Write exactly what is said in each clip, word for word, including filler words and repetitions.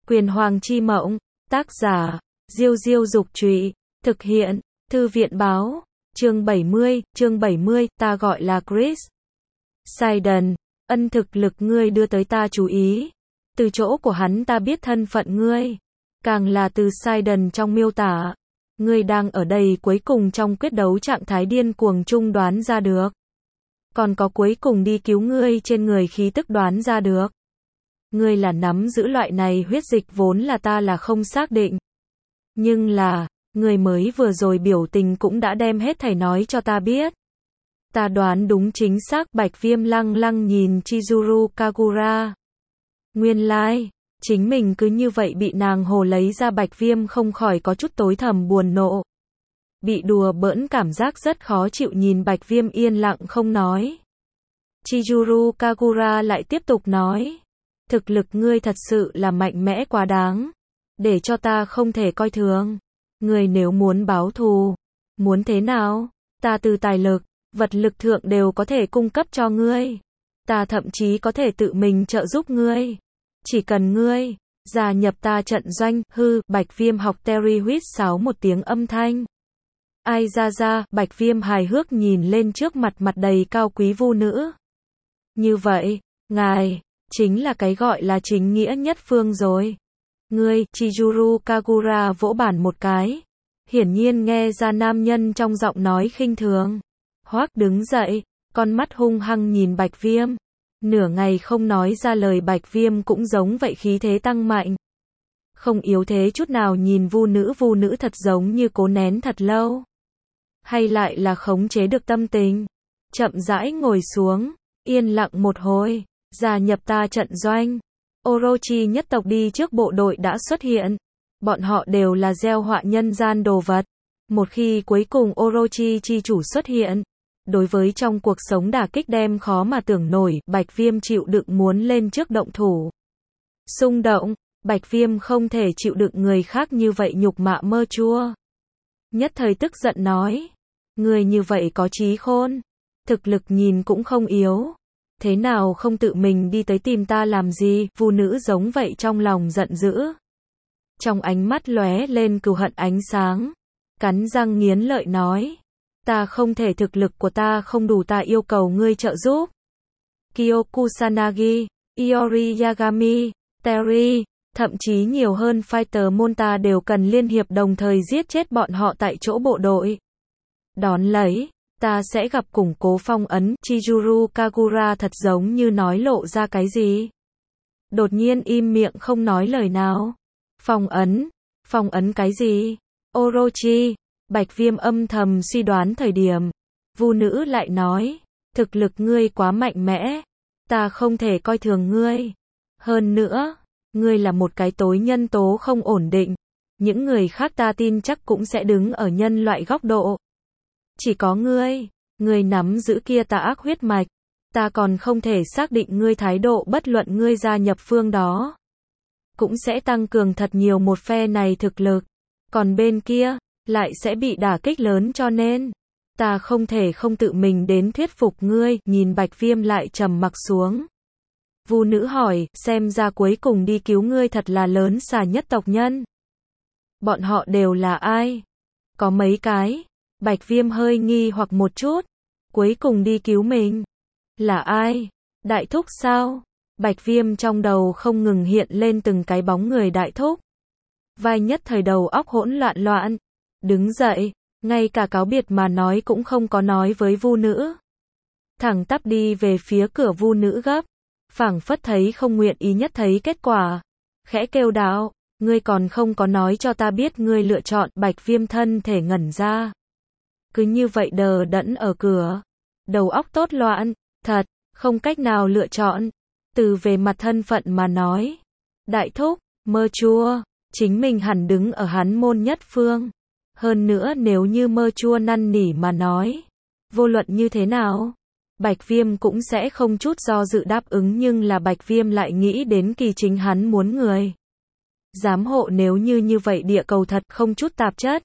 Quyền Hoàng Chi Mộng, tác giả, Diêu Diêu Dục Trụy, thực hiện, Thư viện Báo, chương bảy mươi, chương bảy mươi, ta gọi là Chris. Sidon, ân thực lực ngươi đưa tới ta chú ý. Từ chỗ của hắn ta biết thân phận ngươi. Càng là từ Sidon trong miêu tả. Ngươi đang ở đây cuối cùng trong quyết đấu trạng thái điên cuồng chung đoán ra được. Còn có cuối cùng đi cứu ngươi trên người khí tức đoán ra được. Ngươi là nắm giữ loại này huyết dịch vốn là ta là không xác định. Nhưng là, ngươi mới vừa rồi biểu tình cũng đã đem hết thảy nói cho ta biết. Ta đoán đúng chính xác. Bạch Viêm lăng lăng nhìn Chizuru Kagura. Nguyên lai, like, chính mình cứ như vậy bị nàng hồ lấy ra. Bạch Viêm không khỏi có chút tối thầm buồn nộ. Bị đùa bỡn cảm giác rất khó chịu nhìn Bạch Viêm yên lặng không nói. Chizuru Kagura lại tiếp tục nói. Thực lực ngươi thật sự là mạnh mẽ quá đáng. Để cho ta không thể coi thường. Ngươi nếu muốn báo thù. Muốn thế nào? Ta từ tài lực, vật lực thượng đều có thể cung cấp cho ngươi. Ta thậm chí có thể tự mình trợ giúp ngươi. Chỉ cần ngươi gia nhập ta trận doanh. Hư, Bạch Viêm học Terry huýt sáo một tiếng âm thanh. Ai ra ra, Bạch Viêm hài hước nhìn lên trước mặt mặt đầy cao quý vu nữ. Như vậy, ngài chính là cái gọi là chính nghĩa nhất phương rồi. Ngươi, Chizuru Kagura vỗ bàn một cái. Hiển nhiên nghe ra nam nhân trong giọng nói khinh thường. Hoác đứng dậy, con mắt hung hăng nhìn Bạch Viêm. Nửa ngày không nói ra lời. Bạch Viêm cũng giống vậy, khí thế tăng mạnh. Không yếu thế chút nào nhìn vu nữ. Vu nữ thật giống như cố nén thật lâu. Hay lại là khống chế được tâm tình. Chậm rãi ngồi xuống, yên lặng một hồi. Gia nhập ta trận doanh. Orochi nhất tộc đi trước bộ đội đã xuất hiện. Bọn họ đều là gieo họa nhân gian đồ vật. Một khi cuối cùng Orochi chi chủ xuất hiện, đối với trong cuộc sống đả kích đem khó mà tưởng nổi. Bạch Viêm chịu đựng muốn lên trước động thủ. Xung động, Bạch Viêm không thể chịu đựng người khác như vậy nhục mạ mơ chua. Nhất thời tức giận nói. Người như vậy có trí khôn. Thực lực nhìn cũng không yếu. Thế nào không tự mình đi tới tìm ta làm gì? Vu nữ giống vậy trong lòng giận dữ. Trong ánh mắt lóe lên cừu hận ánh sáng. Cắn răng nghiến lợi nói. Ta không thể, thực lực của ta không đủ, ta yêu cầu ngươi trợ giúp. Kyokusanagi, Iori Yagami, Terry, thậm chí nhiều hơn Fighter môn ta đều cần liên hiệp đồng thời giết chết bọn họ tại chỗ bộ đội. Đón lấy, ta sẽ gặp củng cố phong ấn. Chizuru Kagura thật giống như nói lộ ra cái gì. Đột nhiên im miệng không nói lời nào. Phong ấn? Phong ấn cái gì? Orochi. Bạch Viêm âm thầm suy đoán thời điểm. Vu nữ lại nói. Thực lực ngươi quá mạnh mẽ. Ta không thể coi thường ngươi. Hơn nữa, ngươi là một cái tối nhân tố không ổn định. Những người khác ta tin chắc cũng sẽ đứng ở nhân loại góc độ. Chỉ có ngươi, ngươi nắm giữ kia tà ác huyết mạch. Ta còn không thể xác định ngươi thái độ, bất luận ngươi gia nhập phương đó. Cũng sẽ tăng cường thật nhiều một phe này thực lực. Còn bên kia, lại sẽ bị đả kích lớn, cho nên ta không thể không tự mình đến thuyết phục ngươi. Nhìn Bạch Viêm lại trầm mặc xuống. Vu nữ hỏi, xem ra cuối cùng đi cứu ngươi thật là lớn xà nhất tộc nhân. Bọn họ đều là ai? Có mấy cái? Bạch Viêm hơi nghi hoặc một chút. Cuối cùng đi cứu mình. Là ai? Đại thúc sao? Bạch Viêm trong đầu không ngừng hiện lên từng cái bóng người đại thúc. Vai nhất thời đầu óc hỗn loạn loạn. Đứng dậy, ngay cả cáo biệt mà nói cũng không có nói với vu nữ. Thẳng tắp đi về phía cửa. Vu nữ gấp. Phảng phất thấy không nguyện ý nhất thấy kết quả. Khẽ kêu đạo, ngươi còn không có nói cho ta biết ngươi lựa chọn. Bạch Viêm thân thể ngẩn ra. Cứ như vậy đờ đẫn ở cửa. Đầu óc tốt loạn, thật, không cách nào lựa chọn. Từ về mặt thân phận mà nói. Đại thúc, mơ chua, chính mình hẳn đứng ở hắn môn nhất phương. Hơn nữa nếu như mơ chua năn nỉ mà nói. Vô luận như thế nào, Bạch Viêm cũng sẽ không chút do dự đáp ứng. Nhưng là Bạch Viêm lại nghĩ đến kỳ chính hắn muốn người giám hộ, nếu như như vậy địa cầu thật không chút tạp chất.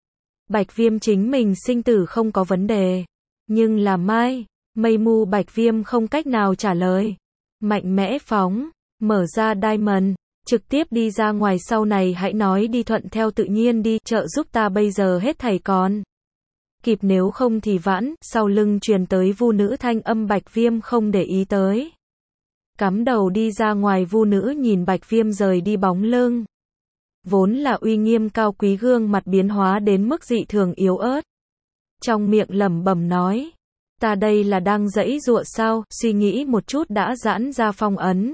Bạch Viêm chính mình sinh tử không có vấn đề. Nhưng là mai, mây mù Bạch Viêm không cách nào trả lời. Mạnh mẽ phóng, mở ra Diamond, Trực tiếp đi ra ngoài, sau này hãy nói đi, thuận theo tự nhiên đi, trợ giúp ta bây giờ hết thảy còn kịp, nếu không thì vãn. Sau lưng truyền tới vu nữ thanh âm, Bạch Viêm không để ý tới. Cắm đầu đi ra ngoài, vu nữ nhìn Bạch Viêm rời đi bóng lưng. Vốn là uy nghiêm cao quý gương mặt biến hóa đến mức dị thường yếu ớt. Trong miệng lẩm bẩm nói, ta đây là đang giãy giụa sao, suy nghĩ một chút đã giãn ra phong ấn.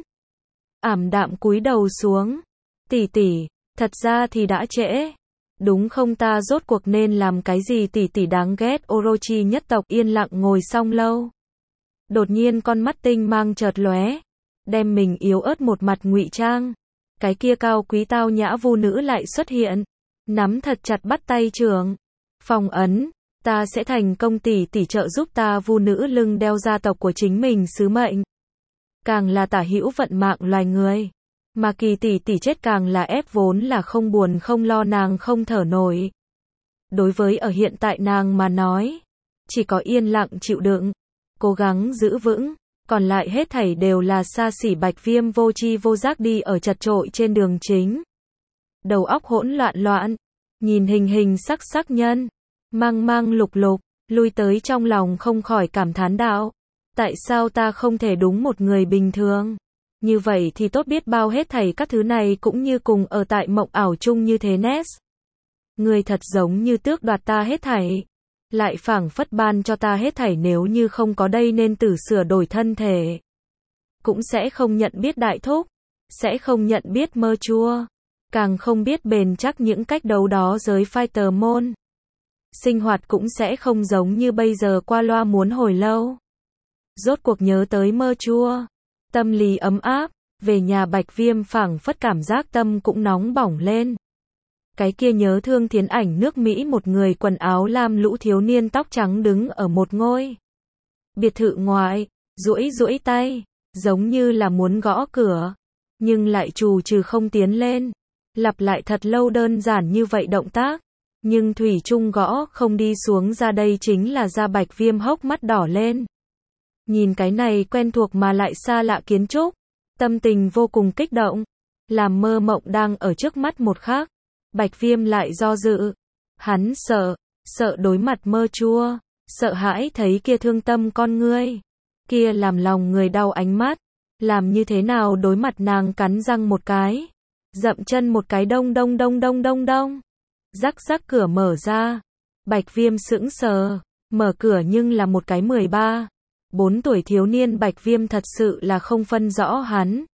Ảm đạm cúi đầu xuống, tỷ tỷ, thật ra thì đã trễ. Đúng không, ta rốt cuộc nên làm cái gì tỷ tỷ đáng ghét. Orochi nhất tộc yên lặng ngồi xong lâu. Đột nhiên con mắt tinh mang chợt lóe, đem mình yếu ớt một mặt ngụy trang. Cái kia cao quý tao nhã vu nữ lại xuất hiện, nắm thật chặt bắt tay trưởng. Phong ấn, ta sẽ thành công, tỷ tỷ trợ giúp ta. Vu nữ lưng đeo gia tộc của chính mình sứ mệnh. Càng là tả hữu vận mạng loài người. Mà Kỳ tỷ tỷ chết càng là ép, vốn là không buồn không lo, nàng không thở nổi. Đối với ở hiện tại nàng mà nói, chỉ có yên lặng chịu đựng, cố gắng giữ vững, còn lại hết thảy đều là xa xỉ. Bạch Viêm vô tri vô giác đi ở chật chội trên đường chính. Đầu óc hỗn loạn loạn, nhìn hình hình sắc sắc nhân, mang mang lục lục, lui tới trong lòng không khỏi cảm thán đạo. Tại sao ta không thể đúng một người bình thường? Như vậy thì tốt biết bao, hết thảy các thứ này cũng như cùng ở tại mộng ảo chung như thế Ness. Người thật giống như tước đoạt ta hết thảy, lại phảng phất ban cho ta hết thảy, nếu như không có đây nên tử sửa đổi thân thể. Cũng sẽ không nhận biết đại thúc, sẽ không nhận biết mơ chua, càng không biết bền chắc những cách đấu đó giới fighter môn. Sinh hoạt cũng sẽ không giống như bây giờ qua loa muốn hồi lâu. Rốt cuộc nhớ tới mơ chua, tâm lý ấm áp, về nhà Bạch Viêm phảng phất cảm giác tâm cũng nóng bỏng lên. Cái kia nhớ thương Thiến Ảnh nước Mỹ, một người quần áo lam lũ thiếu niên tóc trắng đứng ở một ngôi biệt thự ngoại, duỗi duỗi tay, giống như là muốn gõ cửa, nhưng lại trù trừ không tiến lên. Lặp lại thật lâu đơn giản như vậy động tác, nhưng thủy chung gõ không đi xuống, ra đây chính là ra. Bạch Viêm hốc mắt đỏ lên. Nhìn cái này quen thuộc mà lại xa lạ kiến trúc, tâm tình vô cùng kích động. Làm mơ mộng đang ở trước mắt một khắc, Bạch Viêm lại do dự. Hắn sợ, sợ đối mặt mơ chua, sợ hãi thấy kia thương tâm con ngươi, kia làm lòng người đau ánh mắt. Làm như thế nào đối mặt nàng? Cắn răng một cái, dậm chân một cái, đông đông đông đông đông đông. Rắc rắc, cửa mở ra. Bạch Viêm sững sờ, mở cửa nhưng là một cái mười ba, bốn tuổi thiếu niên. Bạch Viêm thật sự là không phân rõ hắn,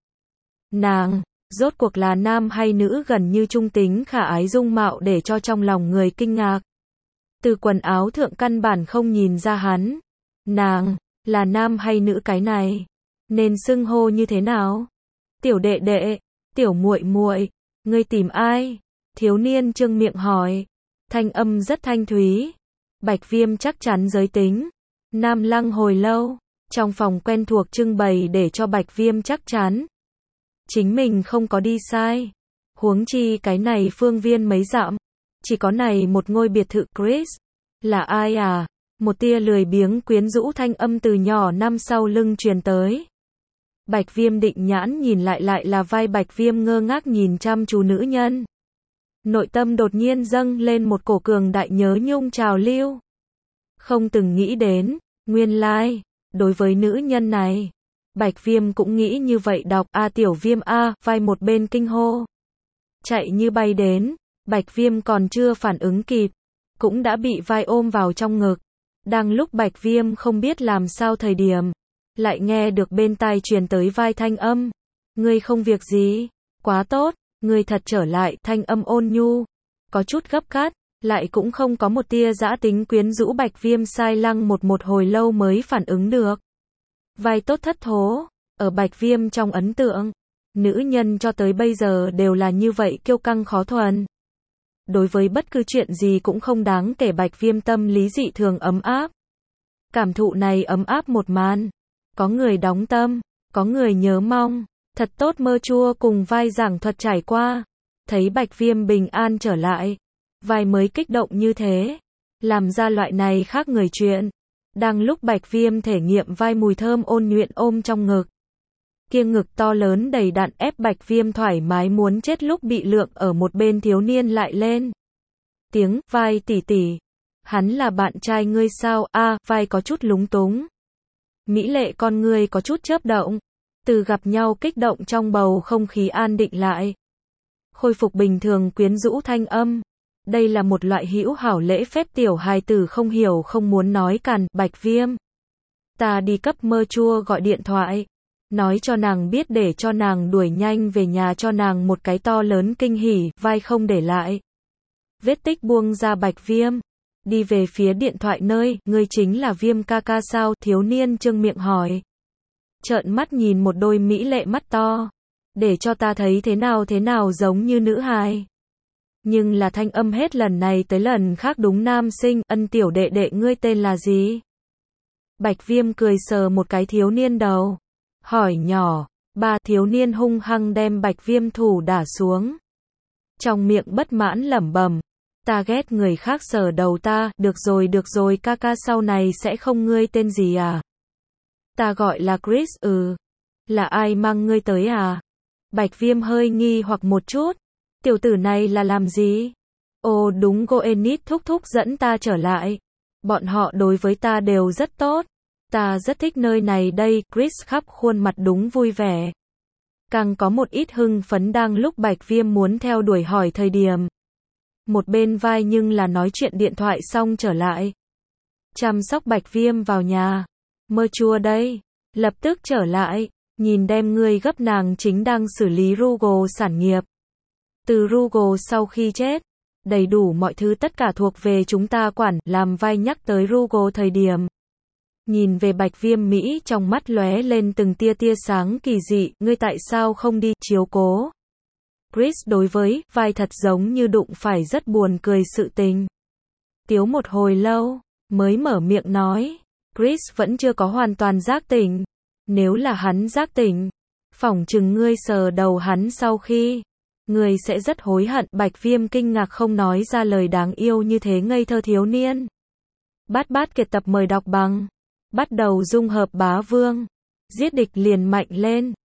nàng, rốt cuộc là nam hay nữ, gần như trung tính khả ái dung mạo để cho trong lòng người kinh ngạc. Từ quần áo thượng căn bản không nhìn ra hắn, nàng, là nam hay nữ, cái này nên xưng hô như thế nào? Tiểu đệ đệ, tiểu muội muội, ngươi tìm ai? Thiếu niên trương miệng hỏi, thanh âm rất thanh thúy. Bạch Viêm chắc chắn giới tính nam, lăng hồi lâu, trong phòng quen thuộc trưng bày để cho Bạch Viêm chắc chắn chính mình không có đi sai. Huống chi cái này phương viên mấy dặm, chỉ có này một ngôi biệt thự. Chris, là ai à? Một tia lười biếng quyến rũ thanh âm từ nhỏ năm sau lưng truyền tới. Bạch Viêm định nhãn nhìn lại, lại là vai. Bạch Viêm ngơ ngác nhìn chăm chú nữ nhân. Nội tâm đột nhiên dâng lên một cổ cường đại nhớ nhung trào lưu. Không từng nghĩ đến, nguyên lai, like, đối với nữ nhân này, Bạch Viêm cũng nghĩ như vậy. Đọc a tiểu Viêm a, vai một bên kinh hô. Chạy như bay đến, Bạch Viêm còn chưa phản ứng kịp, cũng đã bị vai ôm vào trong ngực. Đang lúc Bạch Viêm không biết làm sao thời điểm, lại nghe được bên tai truyền tới vai thanh âm. Ngươi không việc gì, quá tốt, ngươi thật trở lại. Thanh âm ôn nhu, có chút gấp gáp, lại cũng không có một tia dã tính quyến rũ. Bạch Viêm sai lăng một một hồi lâu mới phản ứng được. Vai tốt thất thố, ở Bạch Viêm trong ấn tượng, nữ nhân cho tới bây giờ đều là như vậy, kiêu căng khó thuần. Đối với bất cứ chuyện gì cũng không đáng kể. Bạch Viêm tâm lý dị thường ấm áp. Cảm thụ này ấm áp một màn, có người đóng tâm, có người nhớ mong. Thật tốt. Mơ chua cùng vai giảng thuật trải qua, thấy Bạch Viêm bình an trở lại, vai mới kích động như thế, làm ra loại này khác người chuyện. Đang lúc Bạch Viêm thể nghiệm vai mùi thơm ôn nhuận ôm trong ngực, Kia ngực to lớn đầy đặn ép Bạch Viêm thoải mái muốn chết lúc bị lượng ở một bên thiếu niên lại lên. Tiếng, vai tỷ tỷ. Hắn là bạn trai ngươi sao? A, vai có chút lúng túng. Mỹ lệ con ngươi có chút chớp động. Từ gặp nhau kích động trong bầu không khí an định lại. Khôi phục bình thường quyến rũ thanh âm. Đây là một loại hữu hảo lễ phép tiểu hài tử không hiểu không muốn nói càn. Bạch Viêm. Ta đi cấp Mơ Chua gọi điện thoại. Nói cho nàng biết để cho nàng đuổi nhanh về nhà cho nàng một cái to lớn kinh hỉ, vai không để lại. Vết tích buông ra Bạch Viêm. Đi về phía điện thoại nơi, ngươi chính là Viêm ca ca sao? Thiếu niên trương miệng hỏi. Trợn mắt nhìn một đôi mỹ lệ mắt to. Để cho ta thấy thế nào thế nào giống như nữ hài. Nhưng là thanh âm hết lần này tới lần khác đúng nam sinh. Ân tiểu đệ đệ ngươi tên là gì? Bạch Viêm cười sờ một cái thiếu niên đầu. Hỏi nhỏ. Ba thiếu niên hung hăng đem Bạch Viêm thủ đả xuống. Trong miệng bất mãn lẩm bẩm. Ta ghét người khác sờ đầu ta. Được rồi được rồi ca ca sau này sẽ không ngươi tên gì à? Ta gọi là Chris. Ừ. Là ai mang ngươi tới à? Bạch Viêm hơi nghi hoặc một chút. Tiểu tử này là làm gì? Ồ đúng, Goenit thúc thúc dẫn ta trở lại. Bọn họ đối với ta đều rất tốt. Ta rất thích nơi này đây. Chris khắp khuôn mặt đúng vui vẻ. Càng có một ít hưng phấn đang lúc Bạch Viêm muốn theo đuổi hỏi thời điểm. Một bên vai nhưng là nói chuyện điện thoại xong trở lại. Chăm sóc Bạch Viêm vào nhà. Mơ Chua đây. Lập tức trở lại. Nhìn đem ngươi gấp nàng chính đang xử lý Rugal sản nghiệp. Từ Rugal sau khi chết. Đầy đủ mọi thứ tất cả thuộc về chúng ta quản. Làm vai nhắc tới Rugal thời điểm. Nhìn về Bạch Viêm Mỹ trong mắt lóe lên từng tia tia sáng kỳ dị. Ngươi tại sao không đi chiếu cố? Chris đối với vai thật giống như đụng phải rất buồn cười sự tình. Tiếu một hồi lâu. Mới mở miệng nói. Chris vẫn chưa có hoàn toàn giác tỉnh. Nếu là hắn giác tỉnh. Phỏng chừng ngươi sờ đầu hắn sau khi. Ngươi sẽ rất hối hận. Bạch Viêm kinh ngạc không nói ra lời đáng yêu như thế ngây thơ thiếu niên. Bát bát kiệt tập mời đọc bằng. Bắt đầu dung hợp bá vương. Giết địch liền mạnh lên.